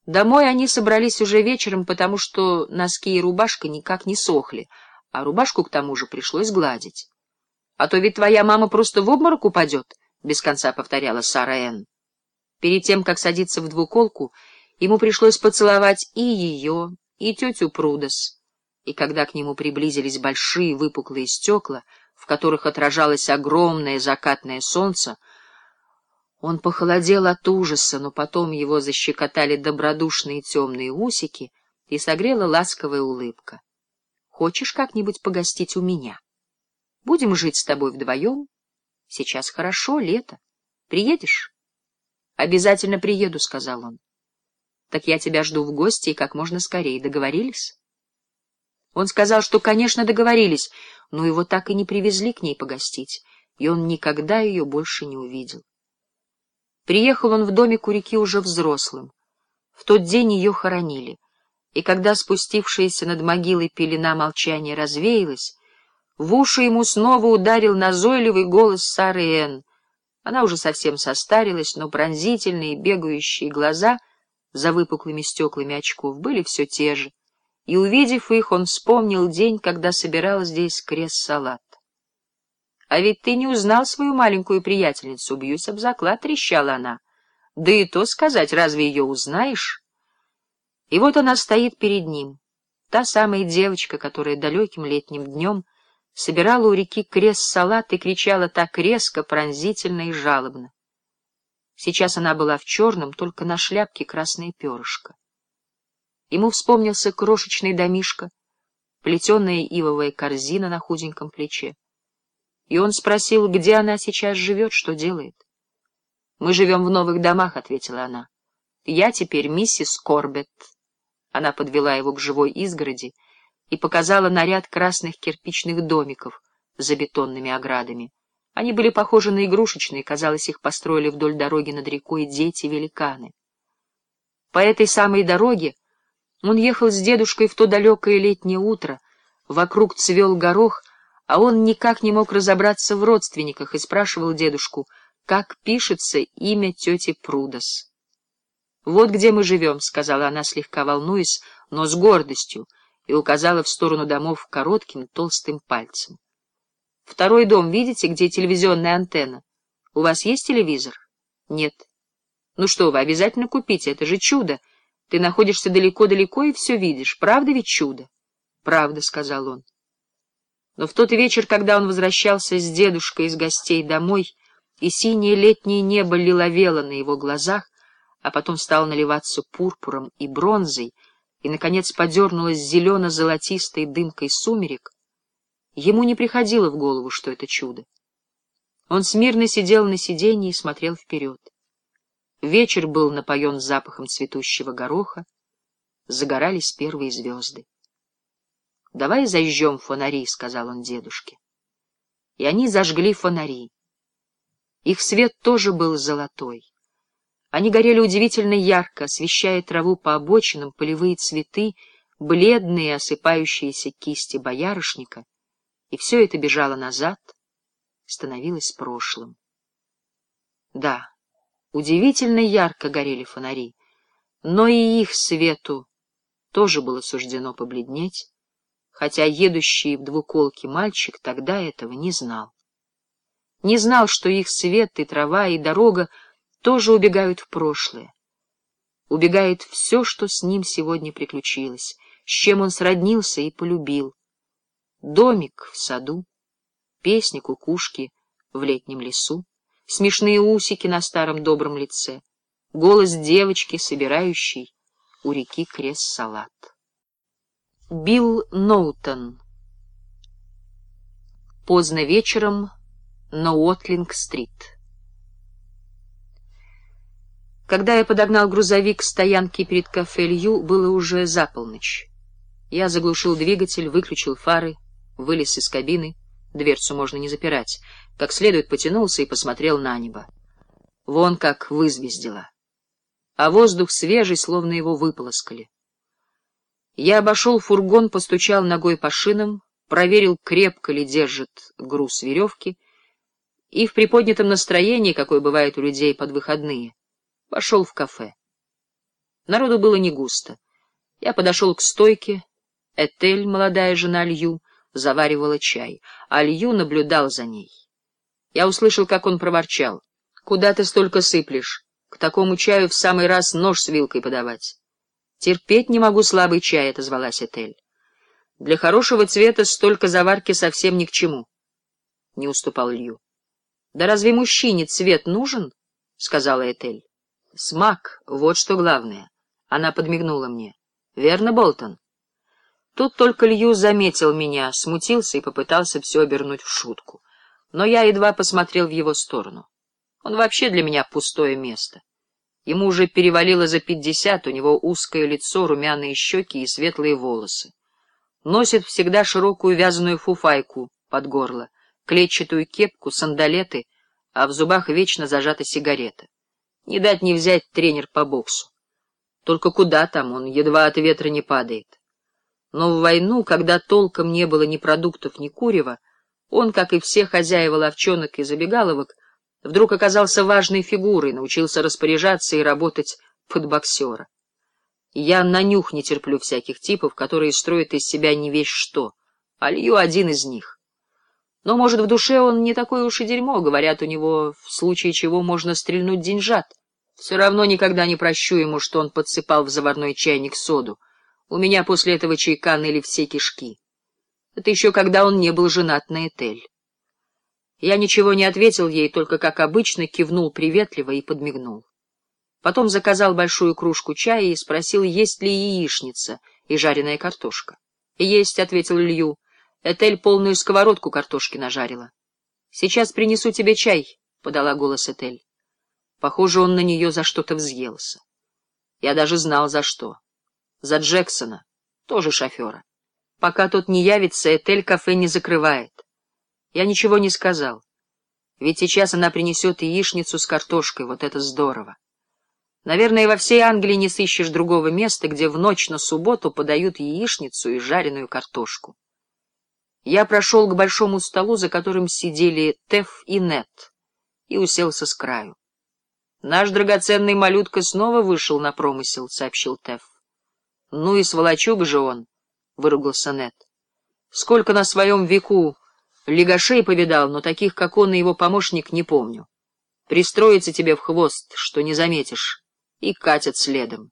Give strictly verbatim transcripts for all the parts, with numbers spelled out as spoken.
Домой они собрались уже вечером, потому что носки и рубашка никак не сохли, а рубашку к тому же пришлось гладить. — А то ведь твоя мама просто в обморок упадет, — без конца повторяла Сара Энн. Перед тем, как садиться в двуколку, ему пришлось поцеловать и ее, и тетю Прудос. И когда к нему приблизились большие выпуклые стекла, в которых отражалось огромное закатное солнце, он похолодел от ужаса, но потом его защекотали добродушные темные усики и согрела ласковая улыбка. — Хочешь как-нибудь погостить у меня? Будем жить с тобой вдвоем. Сейчас хорошо, лето. Приедешь? — Обязательно приеду, — сказал он. — Так я тебя жду в гости и как можно скорее. Договорились? Он сказал, что, конечно, договорились, но его так и не привезли к ней погостить, и он никогда ее больше не увидел. Приехал он в домик у реки уже взрослым. В тот день ее хоронили, и когда спустившаяся над могилой пелена молчания развеялась, в уши ему снова ударил назойливый голос Сары Энн. Она уже совсем состарилась, но пронзительные бегающие глаза за выпуклыми стеклами очков были все те же, и, увидев их, он вспомнил день, когда собирал здесь крест-салат. — А ведь ты не узнал свою маленькую приятельницу, бьюсь об заклад, — трещала она. — Да и то сказать, разве ее узнаешь? И вот она стоит перед ним, та самая девочка, которая далеким летним днем собирала у реки крест-салат и кричала так резко, пронзительно и жалобно. Сейчас она была в черном, только на шляпке красное перышко. Ему вспомнился крошечный домишко, плетеная ивовая корзина на худеньком плече. И он спросил, где она сейчас живет, что делает. — Мы живем в новых домах, — ответила она. — Я теперь миссис Корбетт. Она подвела его к живой изгороди и показала на ряд красных кирпичных домиков за бетонными оградами. Они были похожи на игрушечные, казалось, их построили вдоль дороги над рекой дети-великаны. По этой самой дороге он ехал с дедушкой в то далекое летнее утро, вокруг цвел горох, а он никак не мог разобраться в родственниках и спрашивал дедушку, как пишется имя тети Прудос. — Вот где мы живем, — сказала она, слегка волнуясь, но с гордостью, и указала в сторону домов коротким толстым пальцем. — Второй дом, видите, где телевизионная антенна? У вас есть телевизор? — Нет. — Ну что вы, обязательно купите, это же чудо. Ты находишься далеко-далеко и все видишь. Правда ведь чудо? — Правда, — сказал он. Но в тот вечер, когда он возвращался с дедушкой из гостей домой, и синее летнее небо лиловело на его глазах, а потом стало наливаться пурпуром и бронзой, и, наконец, подернулась зелено-золотистой дымкой сумерек, ему не приходило в голову, что это чудо. Он смирно сидел на сиденье и смотрел вперед. Вечер был напоен запахом цветущего гороха, загорались первые звезды. — Давай зажжем фонари, — сказал он дедушке. И они зажгли фонари. Их свет тоже был золотой. Они горели удивительно ярко, освещая траву по обочинам, полевые цветы, бледные осыпающиеся кисти боярышника, и все это бежало назад, становилось прошлым. Да, удивительно ярко горели фонари, но и их свету тоже было суждено побледнеть, хотя едущий в двуколке мальчик тогда этого не знал. Не знал, что их свет и трава, и дорога тоже убегают в прошлое. Убегает все, что с ним сегодня приключилось, с чем он сроднился и полюбил. Домик в саду, песни кукушки в летнем лесу, смешные усики на старом добром лице, голос девочки, собирающей у реки крест-салат. Билл Ноутон. Поздно вечером на Уотлинг-стрит. Когда я подогнал грузовик к стоянке перед кафе «Лью», было уже за полночь. Я заглушил двигатель, выключил фары, вылез из кабины, дверцу можно не запирать, как следует потянулся и посмотрел на небо. Вон как вызвездило. А воздух свежий, словно его выполоскали. Я обошел фургон, постучал ногой по шинам, проверил, крепко ли держит груз веревки, и в приподнятом настроении, какое бывает у людей под выходные, пошел в кафе. Народу было не густо. Я подошел к стойке. Этель, молодая жена Лью, заваривала чай, а Лью наблюдал за ней. Я услышал, как он проворчал. «Куда ты столько сыплешь? К такому чаю в самый раз нож с вилкой подавать». «Терпеть не могу слабый чай», — отозвалась Этель. «Для хорошего цвета столько заварки совсем ни к чему», — не уступал Лью. «Да разве мужчине цвет нужен?» — сказала Этель. «Смак — вот что главное». Она подмигнула мне. «Верно, Болтон?» Тут только Лью заметил меня, смутился и попытался все обернуть в шутку. Но я едва посмотрел в его сторону. Он вообще для меня пустое место. Ему уже перевалило за пятьдесят, у него узкое лицо, румяные щеки и светлые волосы. Носит всегда широкую вязаную фуфайку под горло, клетчатую кепку, сандалеты, а в зубах вечно зажата сигарета. Не дать не взять тренер по боксу. Только куда там, он едва от ветра не падает. Но в войну, когда толком не было ни продуктов, ни курева, он, как и все хозяева ловчонок и забегаловок, вдруг оказался важной фигурой, научился распоряжаться и работать под боксера. Я на нюх не терплю всяких типов, которые строят из себя не весь что, а Лью один из них. Но, может, в душе он не такое уж и дерьмо, говорят, у него в случае чего можно стрельнуть деньжат. Все равно никогда не прощу ему, что он подсыпал в заварной чайник соду. У меня после этого чайка ныли все кишки. Это еще когда он не был женат на Этель. Я ничего не ответил ей, только, как обычно, кивнул приветливо и подмигнул. Потом заказал большую кружку чая и спросил, есть ли яичница и жареная картошка. — Есть, — ответил Лью. Этель полную сковородку картошки нажарила. — Сейчас принесу тебе чай, — подала голос Этель. Похоже, он на нее за что-то взъелся. Я даже знал, за что. За Джексона, тоже шофера. Пока тот не явится, Этель кафе не закрывает. Я ничего не сказал. Ведь сейчас она принесет яичницу с картошкой, вот это здорово. Наверное, во всей Англии не сыщешь другого места, где в ночь на субботу подают яичницу и жареную картошку. Я прошел к большому столу, за которым сидели Теф и Нет, и уселся с краю. «Наш драгоценный малютка снова вышел на промысел», — сообщил Теф. «Ну и сволочуга же он», — выругался Нет. «Сколько на своем веку легашей повидал, но таких, как он и его помощник, не помню. Пристроится тебе в хвост, что не заметишь, и катят следом».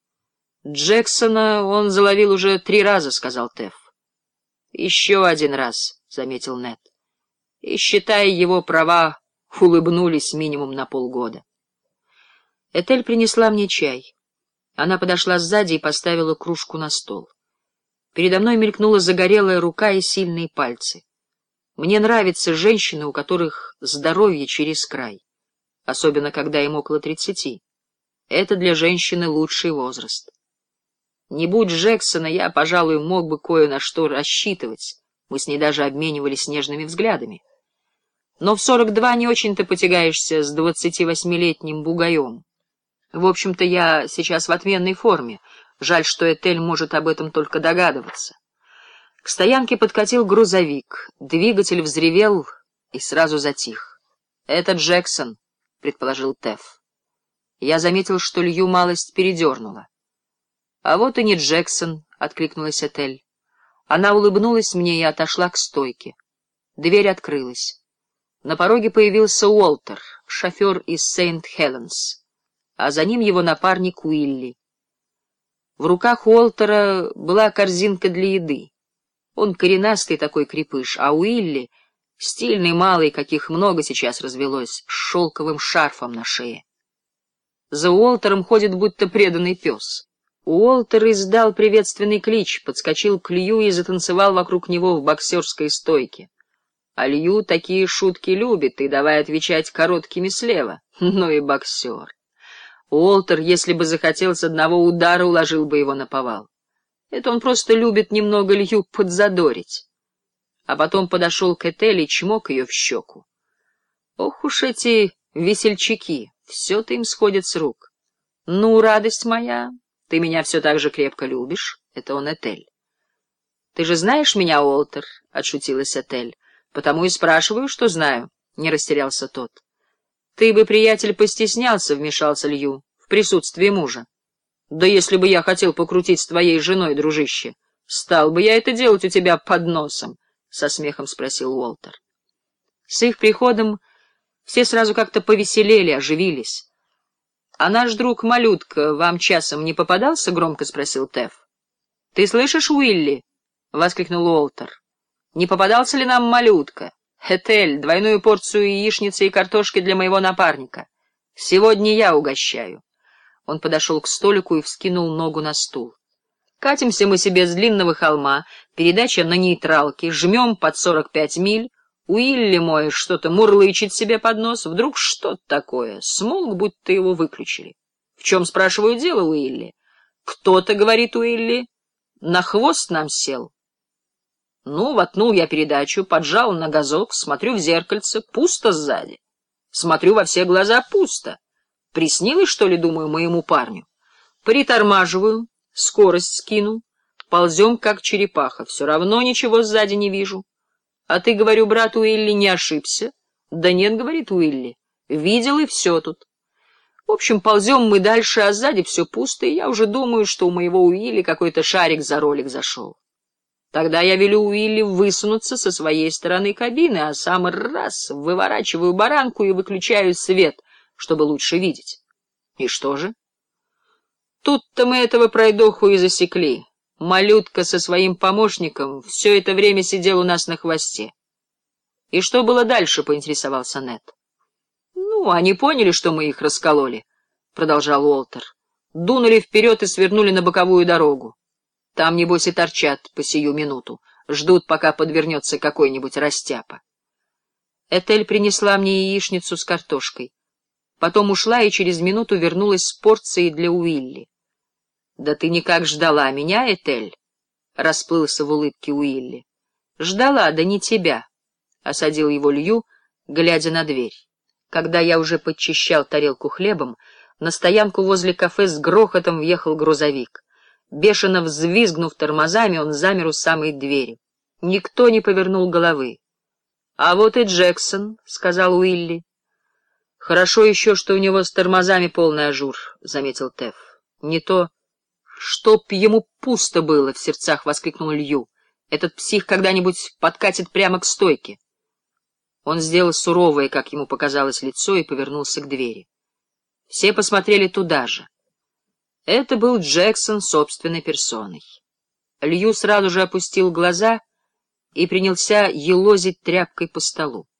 «Джексона он заловил уже три раза», — сказал Теф. «Еще один раз», — заметил Нет. «И, считай, его права улыбнулись минимум на полгода». Этель принесла мне чай. Она подошла сзади и поставила кружку на стол. Передо мной мелькнула загорелая рука и сильные пальцы. Мне нравятся женщины, у которых здоровье через край, особенно когда им около тридцати. Это для женщины лучший возраст. Не будь Джексона, я, пожалуй, мог бы кое на что рассчитывать. Мы с ней даже обменивались нежными взглядами. Но в сорок два не очень-то потягаешься с двадцативосьмилетним бугаем. В общем-то, я сейчас в отменной форме. Жаль, что Этель может об этом только догадываться. К стоянке подкатил грузовик. Двигатель взревел и сразу затих. — Это Джексон, — предположил Теф. Я заметил, что Лью малость передернула. — А вот и не Джексон, — откликнулась Этель. Она улыбнулась мне и отошла к стойке. Дверь открылась. На пороге появился Уолтер, шофер из Сейнт-Хеленс, а за ним его напарник Уилли. В руках Уолтера была корзинка для еды. Он коренастый такой крепыш, а Уилли — стильный малый, каких много сейчас развелось, с шелковым шарфом на шее. За Уолтером ходит будто преданный пес. Уолтер издал приветственный клич, подскочил к Лью и затанцевал вокруг него в боксерской стойке. А Лью такие шутки любит, и давай отвечать короткими слева. Ну и боксер. Уолтер, если бы захотел, с одного удара уложил бы его наповал. Это он просто любит немного Лью подзадорить. А потом подошел к Этель и чмок ее в щеку. Ох уж эти весельчаки, все-то им сходит с рук. Ну, радость моя, ты меня все так же крепко любишь. Это он Этель. Ты же знаешь меня, Уолтер, — отшутилась Этель. Потому и спрашиваю, что знаю, — не растерялся тот. Ты бы, приятель, постеснялся, — вмешался Лью, — в присутствии мужа. Да если бы я хотел покрутить с твоей женой, дружище, стал бы я это делать у тебя под носом? — со смехом спросил Уолтер. С их приходом все сразу как-то повеселели, оживились. — А наш друг Малютка вам часом не попадался? — громко спросил Теф. — Ты слышишь, Уилли? — воскликнул Уолтер. — Не попадался ли нам Малютка? Этель, двойную порцию яичницы и картошки для моего напарника. Сегодня я угощаю. Он подошел к столику и вскинул ногу на стул. Катимся мы себе с длинного холма, передача на нейтралке, жмем под сорок пять миль. Уилли мой что-то мурлычет себе под нос. Вдруг что-то такое. Смолк, будто его выключили. В чем, спрашиваю, дело, Уилли? Кто-то, говорит Уилли, на хвост нам сел. Ну, воткнул я передачу, поджал на газок, смотрю в зеркальце, пусто сзади. Смотрю во все глаза, пусто. Приснилось, что ли, думаю, моему парню? Притормаживаю, скорость скину, ползем, как черепаха, все равно ничего сзади не вижу. А ты, говорю, брат Уилли, не ошибся? Да нет, говорит Уилли, видел и все тут. В общем, ползем мы дальше, а сзади все пусто, и я уже думаю, что у моего Уилли какой-то шарик за ролик зашел. Тогда я велю Уилли высунуться со своей стороны кабины, а сам раз выворачиваю баранку и выключаю свет, чтобы лучше видеть. И что же? Тут-то мы этого пройдоху и засекли. Малютка со своим помощником все это время сидел у нас на хвосте. И что было дальше, поинтересовался Нед. Ну, они поняли, что мы их раскололи, продолжал Уолтер. Дунули вперед и свернули на боковую дорогу. Там, небось, и торчат по сию минуту, ждут, пока подвернется какой-нибудь растяпа. Этель принесла мне яичницу с картошкой. Потом ушла и через минуту вернулась с порцией для Уилли. — Да ты никак ждала меня, Этель? — расплылся в улыбке Уилли. — Ждала, да не тебя, — осадил его Лью, глядя на дверь. Когда я уже подчищал тарелку хлебом, на стоянку возле кафе с грохотом въехал грузовик. Бешено взвизгнув тормозами, он замер у самой двери. Никто не повернул головы. — А вот и Джексон, — сказал Уилли. — Хорошо еще, что у него с тормозами полный ажур, — заметил Теф. — Не то, чтоб ему пусто было, — в сердцах воскликнул Лью. — Этот псих когда-нибудь подкатит прямо к стойке. Он сделал суровое, как ему показалось, лицо и повернулся к двери. Все посмотрели туда же. Это был Джексон собственной персоной. Лью сразу же опустил глаза и принялся елозить тряпкой по столу.